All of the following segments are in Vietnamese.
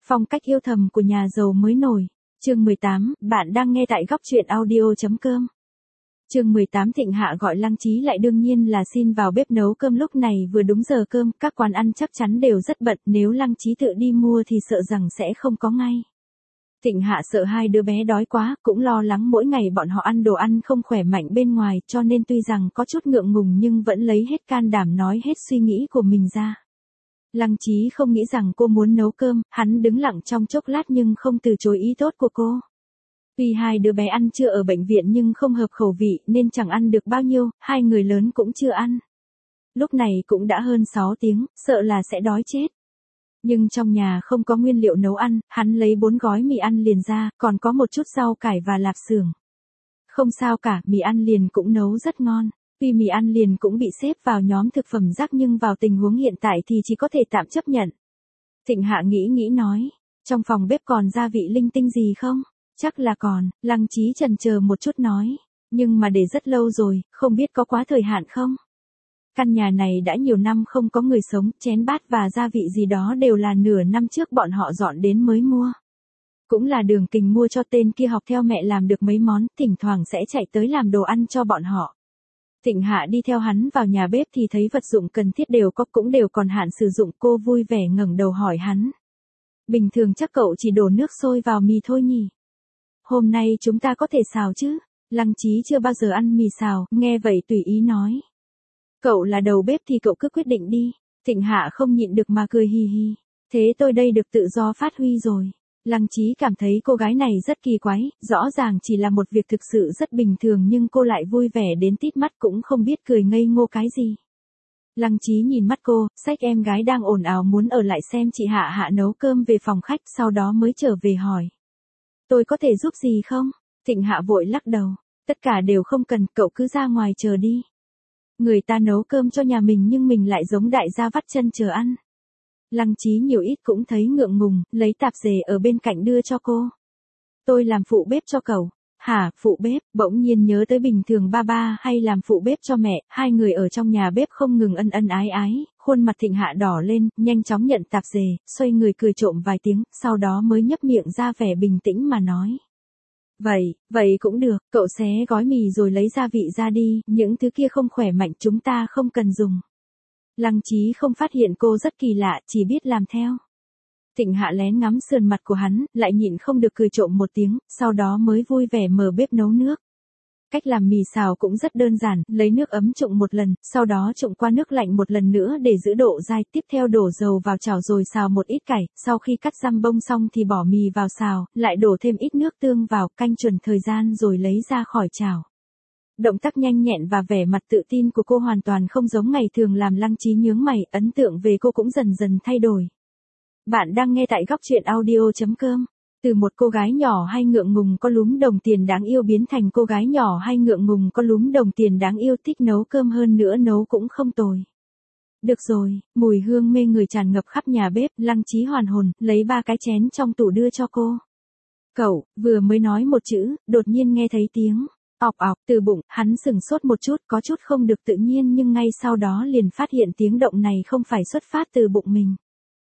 Phong cách yêu thầm của nhà giàu mới nổi. Chương 18, bạn đang nghe tại góc truyện audio.com. Chương 18 Thịnh Hạ gọi Lăng Chí lại đương nhiên là xin vào bếp nấu cơm lúc này vừa đúng giờ cơm, các quán ăn chắc chắn đều rất bận, nếu Lăng Chí tự đi mua thì sợ rằng sẽ không có ngay. Thịnh Hạ sợ hai đứa bé đói quá, cũng lo lắng mỗi ngày bọn họ ăn đồ ăn không khỏe mạnh bên ngoài, cho nên tuy rằng có chút ngượng ngùng nhưng vẫn lấy hết can đảm nói hết suy nghĩ của mình ra. Lăng Chí không nghĩ rằng cô muốn nấu cơm, hắn đứng lặng trong chốc lát nhưng không từ chối ý tốt của cô. Tuy hai đứa bé ăn trưa ở bệnh viện nhưng không hợp khẩu vị nên chẳng ăn được bao nhiêu, hai người lớn cũng chưa ăn. Lúc này cũng đã hơn 6 tiếng, sợ là sẽ đói chết. Nhưng trong nhà không có nguyên liệu nấu ăn, hắn lấy 4 gói mì ăn liền ra, còn có một chút rau cải và lạp xưởng. Không sao cả, mì ăn liền cũng nấu rất ngon. Tuy mì ăn liền cũng bị xếp vào nhóm thực phẩm rác nhưng vào tình huống hiện tại thì chỉ có thể tạm chấp nhận. Thịnh Hạ nghĩ nói, trong phòng bếp còn gia vị linh tinh gì không? Chắc là còn, Lăng Chí chần chờ một chút nói, nhưng mà để rất lâu rồi, không biết có quá thời hạn không? Căn nhà này đã nhiều năm không có người sống, chén bát và gia vị gì đó đều là nửa năm trước bọn họ dọn đến mới mua. Cũng là Đường Kình mua cho tên kia học theo mẹ làm được mấy món, thỉnh thoảng sẽ chạy tới làm đồ ăn cho bọn họ. Thịnh Hạ đi theo hắn vào nhà bếp thì thấy vật dụng cần thiết đều có cũng đều còn hạn sử dụng, cô vui vẻ ngẩng đầu hỏi hắn. Bình thường chắc cậu chỉ đổ nước sôi vào mì thôi nhỉ? Hôm nay chúng ta có thể xào chứ? Lăng Chí chưa bao giờ ăn mì xào, nghe vậy tùy ý nói. Cậu là đầu bếp thì cậu cứ quyết định đi. Thịnh Hạ không nhịn được mà cười hì hì. Thế tôi đây được tự do phát huy rồi. Lăng Chí cảm thấy cô gái này rất kỳ quái, rõ ràng chỉ là một việc thực sự rất bình thường nhưng cô lại vui vẻ đến tít mắt cũng không biết cười ngây ngô cái gì. Lăng Chí nhìn mắt cô, xách em gái đang ồn ào muốn ở lại xem chị Hạ nấu cơm về phòng khách, sau đó mới trở về hỏi. Tôi có thể giúp gì không? Thịnh Hạ vội lắc đầu. Tất cả đều không cần, cậu cứ ra ngoài chờ đi. Người ta nấu cơm cho nhà mình nhưng mình lại giống đại gia vắt chân chờ ăn. Lăng Chí nhiều ít cũng thấy ngượng ngùng, lấy tạp dề ở bên cạnh đưa cho cô. Tôi làm phụ bếp cho cậu. Hả, phụ bếp? Bỗng nhiên nhớ tới bình thường ba hay làm phụ bếp cho mẹ, hai người ở trong nhà bếp không ngừng ân ái, khuôn mặt Thịnh Hạ đỏ lên, nhanh chóng nhận tạp dề, xoay người cười trộm vài tiếng, sau đó mới nhấp miệng ra vẻ bình tĩnh mà nói. Vậy cũng được, cậu xé gói mì rồi lấy gia vị ra đi, những thứ kia không khỏe mạnh chúng ta không cần dùng. Lăng Chí không phát hiện cô rất kỳ lạ, chỉ biết làm theo. Thịnh Hạ lén ngắm sườn mặt của hắn, lại nhịn không được cười trộm một tiếng, sau đó mới vui vẻ mở bếp nấu nước. Cách làm mì xào cũng rất đơn giản, lấy nước ấm trụng một lần, sau đó trụng qua nước lạnh một lần nữa để giữ độ dai, tiếp theo đổ dầu vào chảo rồi xào một ít cải, sau khi cắt răm bông xong thì bỏ mì vào xào, lại đổ thêm ít nước tương vào, canh chuẩn thời gian rồi lấy ra khỏi chảo. Động tác nhanh nhẹn và vẻ mặt tự tin của cô hoàn toàn không giống ngày thường làm Lăng Chí nhướng mày, ấn tượng về cô cũng dần dần thay đổi. Bạn đang nghe tại góc truyện audio.com. Từ một cô gái nhỏ hay ngượng ngùng có lúm đồng tiền đáng yêu biến thành cô gái nhỏ hay ngượng ngùng có lúm đồng tiền đáng yêu thích nấu cơm hơn nữa nấu cũng không tồi. Được rồi, mùi hương mê người tràn ngập khắp nhà bếp, Lăng Chí hoàn hồn, lấy 3 cái chén trong tủ đưa cho cô. Cậu, vừa mới nói một chữ, đột nhiên nghe thấy tiếng ọc ọc từ bụng, hắn sừng sốt một chút, có chút không được tự nhiên nhưng ngay sau đó liền phát hiện tiếng động này không phải xuất phát từ bụng mình.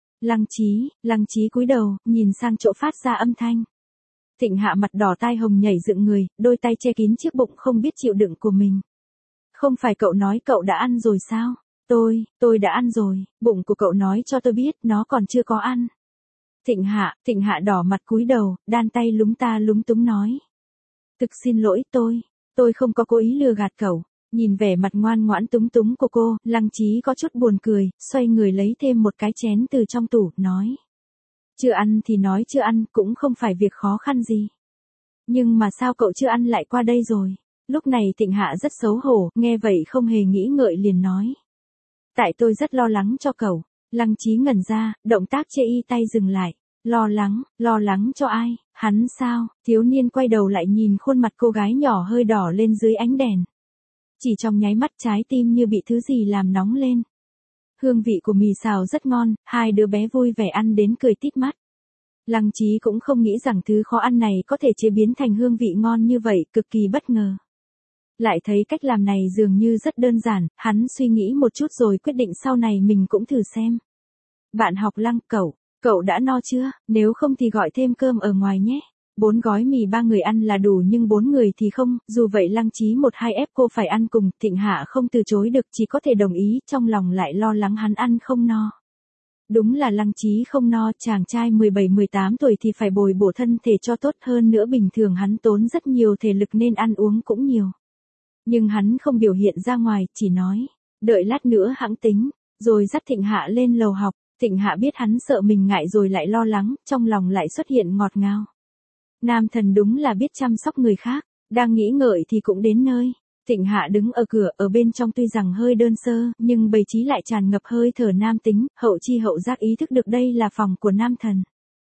Lăng Chí cúi đầu, nhìn sang chỗ phát ra âm thanh. Thịnh Hạ mặt đỏ tai hồng nhảy dựng người, đôi tay che kín chiếc bụng không biết chịu đựng của mình. Không phải cậu nói cậu đã ăn rồi sao? Tôi đã ăn rồi, bụng của cậu nói cho tôi biết nó còn chưa có ăn. Thịnh Hạ đỏ mặt cúi đầu, đan tay lúng ta lúng túng nói. Thực xin lỗi tôi không có cố ý lừa gạt cậu. Nhìn vẻ mặt ngoan ngoãn túng túng của cô, Lăng Chí có chút buồn cười, xoay người lấy thêm một cái chén từ trong tủ, nói. Chưa ăn thì nói chưa ăn, cũng không phải việc khó khăn gì. Nhưng mà sao cậu chưa ăn lại qua đây rồi? Lúc này Thịnh Hạ rất xấu hổ, nghe vậy không hề nghĩ ngợi liền nói. Tại tôi rất lo lắng cho cậu. Lăng Chí ngẩn ra, động tác chê y tay dừng lại. Lo lắng cho ai? Hắn sao? Thiếu niên quay đầu lại nhìn khuôn mặt cô gái nhỏ hơi đỏ lên dưới ánh đèn. Chỉ trong nháy mắt trái tim như bị thứ gì làm nóng lên. Hương vị của mì xào rất ngon, hai đứa bé vui vẻ ăn đến cười tít mắt. Lăng Chí cũng không nghĩ rằng thứ khó ăn này có thể chế biến thành hương vị ngon như vậy, cực kỳ bất ngờ. Lại thấy cách làm này dường như rất đơn giản, hắn suy nghĩ một chút rồi quyết định sau này mình cũng thử xem. Bạn học Lăng, cậu Cậu đã no chưa, nếu không thì gọi thêm cơm ở ngoài nhé. 4 gói mì 3 người ăn là đủ nhưng 4 người thì không, dù vậy Lăng Chí một hai ép cô phải ăn cùng, Thịnh Hạ không từ chối được chỉ có thể đồng ý, trong lòng lại lo lắng hắn ăn không no. Đúng là Lăng Chí không no, chàng trai 17-18 tuổi thì phải bồi bổ thân thể cho tốt hơn nữa, bình thường hắn tốn rất nhiều thể lực nên ăn uống cũng nhiều. Nhưng hắn không biểu hiện ra ngoài, chỉ nói, đợi lát nữa hẵng tính, rồi dắt Thịnh Hạ lên lầu học. Thịnh Hạ biết hắn sợ mình ngại rồi lại lo lắng, trong lòng lại xuất hiện ngọt ngào. Nam thần đúng là biết chăm sóc người khác, đang nghĩ ngợi thì cũng đến nơi. Thịnh Hạ đứng ở cửa, ở bên trong tuy rằng hơi đơn sơ, nhưng bầy trí lại tràn ngập hơi thở nam tính, hậu chi hậu giác ý thức được đây là phòng của nam thần.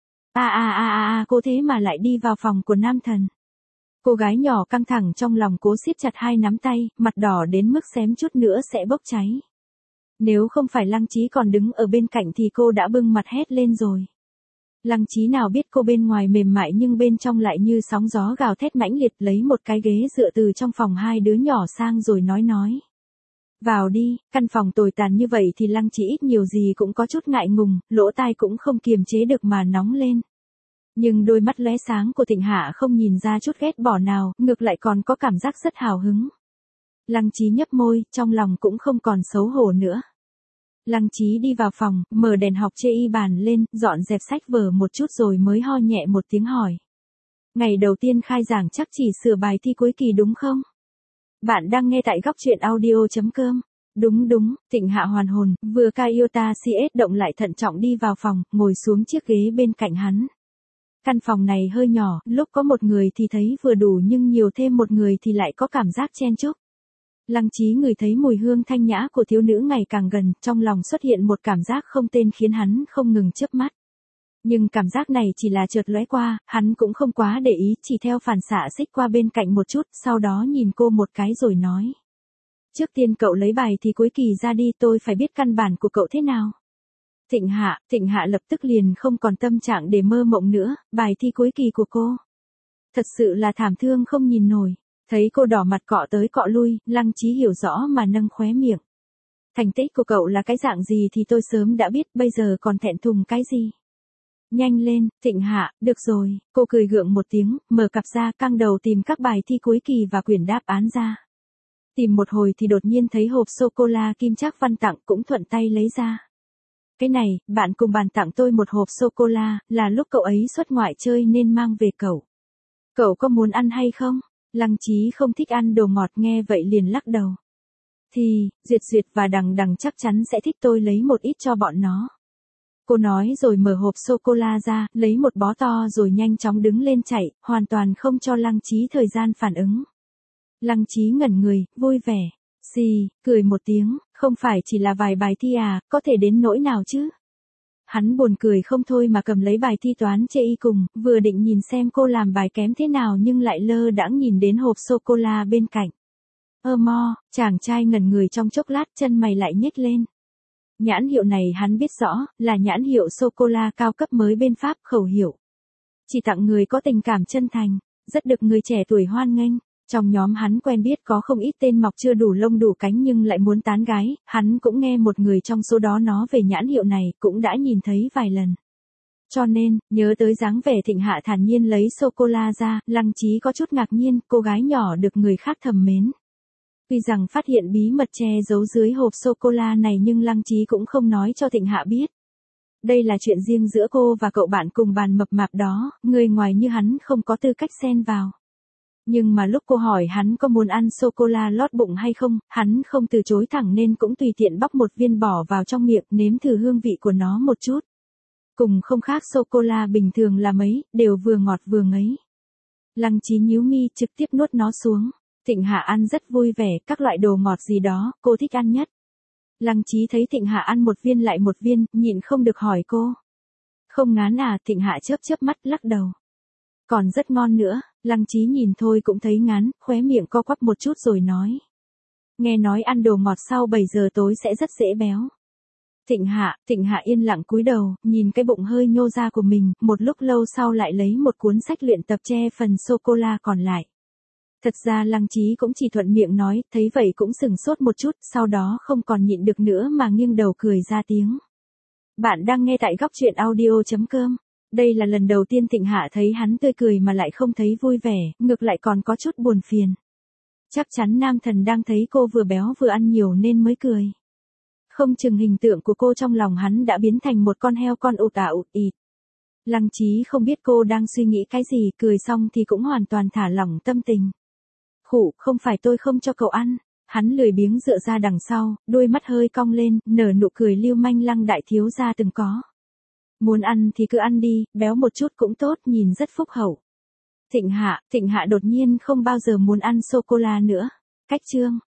Cô thế mà lại đi vào phòng của nam thần. Cô gái nhỏ căng thẳng trong lòng cố siết chặt hai nắm tay, mặt đỏ đến mức xém chút nữa sẽ bốc cháy. Nếu không phải Lăng Chí còn đứng ở bên cạnh thì cô đã bưng mặt hét lên rồi. Lăng Chí nào biết cô bên ngoài mềm mại nhưng bên trong lại như sóng gió gào thét mãnh liệt, lấy một cái ghế dựa từ trong phòng hai đứa nhỏ sang rồi nói. Vào đi, căn phòng tồi tàn như vậy thì Lăng Chí ít nhiều gì cũng có chút ngại ngùng, lỗ tai cũng không kiềm chế được mà nóng lên. Nhưng đôi mắt lóe sáng của Thịnh Hạ không nhìn ra chút ghét bỏ nào, ngược lại còn có cảm giác rất hào hứng. Lăng Chí nhấp môi, trong lòng cũng không còn xấu hổ nữa. Lăng Chí đi vào phòng, mở đèn học chê y bàn lên, dọn dẹp sách vở một chút rồi mới ho nhẹ một tiếng hỏi. Ngày đầu tiên khai giảng chắc chỉ sửa bài thi cuối kỳ đúng không? Bạn đang nghe tại góc truyện audio.com. Đúng, Thịnh Hạ hoàn hồn, vừa cai iota CS động lại thận trọng đi vào phòng, ngồi xuống chiếc ghế bên cạnh hắn. Căn phòng này hơi nhỏ, lúc có một người thì thấy vừa đủ nhưng nhiều thêm một người thì lại có cảm giác chen chúc. Lăng Chí ngửi thấy mùi hương thanh nhã của thiếu nữ ngày càng gần, trong lòng xuất hiện một cảm giác không tên khiến hắn không ngừng chớp mắt. Nhưng cảm giác này chỉ là chợt lóe qua, hắn cũng không quá để ý, chỉ theo phản xạ xích qua bên cạnh một chút, sau đó nhìn cô một cái rồi nói. Trước tiên cậu lấy bài thì cuối kỳ ra đi, tôi phải biết căn bản của cậu thế nào. Thịnh Hạ lập tức liền không còn tâm trạng để mơ mộng nữa, bài thi cuối kỳ của cô. Thật sự là thảm thương không nhìn nổi. Thấy cô đỏ mặt cọ tới cọ lui, Lăng Chí hiểu rõ mà nâng khóe miệng. Thành tích của cậu là cái dạng gì thì tôi sớm đã biết, bây giờ còn thẹn thùng cái gì. Nhanh lên, Thịnh Hạ, được rồi, cô cười gượng một tiếng, mở cặp ra, căng đầu tìm các bài thi cuối kỳ và quyển đáp án ra. Tìm một hồi thì đột nhiên thấy hộp sô-cô-la Kim Trác Văn tặng, cũng thuận tay lấy ra. Cái này, bạn cùng bàn tặng tôi một hộp sô-cô-la, là lúc cậu ấy xuất ngoại chơi nên mang về cậu. Cậu có muốn ăn hay không? Lăng Chí không thích ăn đồ ngọt, nghe vậy liền lắc đầu. Thì, Duyệt và Đằng chắc chắn sẽ thích, tôi lấy một ít cho bọn nó. Cô nói rồi mở hộp sô-cô-la ra, lấy một bó to rồi nhanh chóng đứng lên chạy, hoàn toàn không cho Lăng Chí thời gian phản ứng. Lăng Chí ngẩn người, vui vẻ, cười một tiếng, không phải chỉ là vài bài thi à, có thể đến nỗi nào chứ? Hắn buồn cười không thôi mà cầm lấy bài thi toán chê y cùng, vừa định nhìn xem cô làm bài kém thế nào nhưng lại lơ đãng nhìn đến hộp sô-cô-la bên cạnh. Chàng trai ngẩn người trong chốc lát, chân mày lại nhếch lên. Nhãn hiệu này hắn biết rõ, là nhãn hiệu sô-cô-la cao cấp mới bên Pháp, khẩu hiệu. Chỉ tặng người có tình cảm chân thành, rất được người trẻ tuổi hoan nghênh. Trong nhóm hắn quen biết có không ít tên mọc chưa đủ lông đủ cánh nhưng lại muốn tán gái, hắn cũng nghe một người trong số đó nói về nhãn hiệu này, cũng đã nhìn thấy vài lần. Cho nên, nhớ tới dáng vẻ Thịnh Hạ thản nhiên lấy sô-cô-la ra, Lăng Chí có chút ngạc nhiên, cô gái nhỏ được người khác thầm mến. Tuy rằng phát hiện bí mật che giấu dưới hộp sô-cô-la này nhưng Lăng Chí cũng không nói cho Thịnh Hạ biết. Đây là chuyện riêng giữa cô và cậu bạn cùng bàn mập mạp đó, người ngoài như hắn không có tư cách xen vào. Nhưng mà lúc cô hỏi hắn có muốn ăn sô-cô-la lót bụng hay không, hắn không từ chối thẳng nên cũng tùy tiện bóc một viên bỏ vào trong miệng, nếm thử hương vị của nó một chút. Cùng không khác sô-cô-la bình thường là mấy, đều vừa ngọt vừa ngấy. Lăng Chí nhíu mi trực tiếp nuốt nó xuống. Thịnh Hạ ăn rất vui vẻ, các loại đồ ngọt gì đó, cô thích ăn nhất. Lăng Chí thấy Thịnh Hạ ăn một viên lại một viên, nhịn không được hỏi cô. Không ngán à? Thịnh Hạ chớp mắt lắc đầu. Còn rất ngon nữa. Lăng Chí nhìn thôi cũng thấy ngán, khóe miệng co quắp một chút rồi nói. Nghe nói ăn đồ ngọt sau 7 giờ tối sẽ rất dễ béo. Thịnh Hạ yên lặng cúi đầu, nhìn cái bụng hơi nhô ra của mình, một lúc lâu sau lại lấy một cuốn sách luyện tập che phần sô-cô-la còn lại. Thật ra Lăng Chí cũng chỉ thuận miệng nói, thấy vậy cũng sừng sốt một chút, sau đó không còn nhịn được nữa mà nghiêng đầu cười ra tiếng. Bạn đang nghe tại góc chuyện audio.com. Đây là lần đầu tiên Thịnh Hạ thấy hắn tươi cười mà lại không thấy vui vẻ, ngược lại còn có chút buồn phiền. Chắc chắn nam thần đang thấy cô vừa béo vừa ăn nhiều nên mới cười. Không chừng hình tượng của cô trong lòng hắn đã biến thành một con heo con ụt ả ụt ịt. Lăng Chí không biết cô đang suy nghĩ cái gì, cười xong thì cũng hoàn toàn thả lỏng tâm tình. Khụ, không phải tôi không cho cậu ăn. Hắn lười biếng dựa ra đằng sau, đôi mắt hơi cong lên, nở nụ cười lưu manh Lăng đại thiếu gia từng có. Muốn ăn thì cứ ăn đi, béo một chút cũng tốt, nhìn rất phúc hậu. Thịnh Hạ đột nhiên không bao giờ muốn ăn sô-cô-la nữa. Cách chương.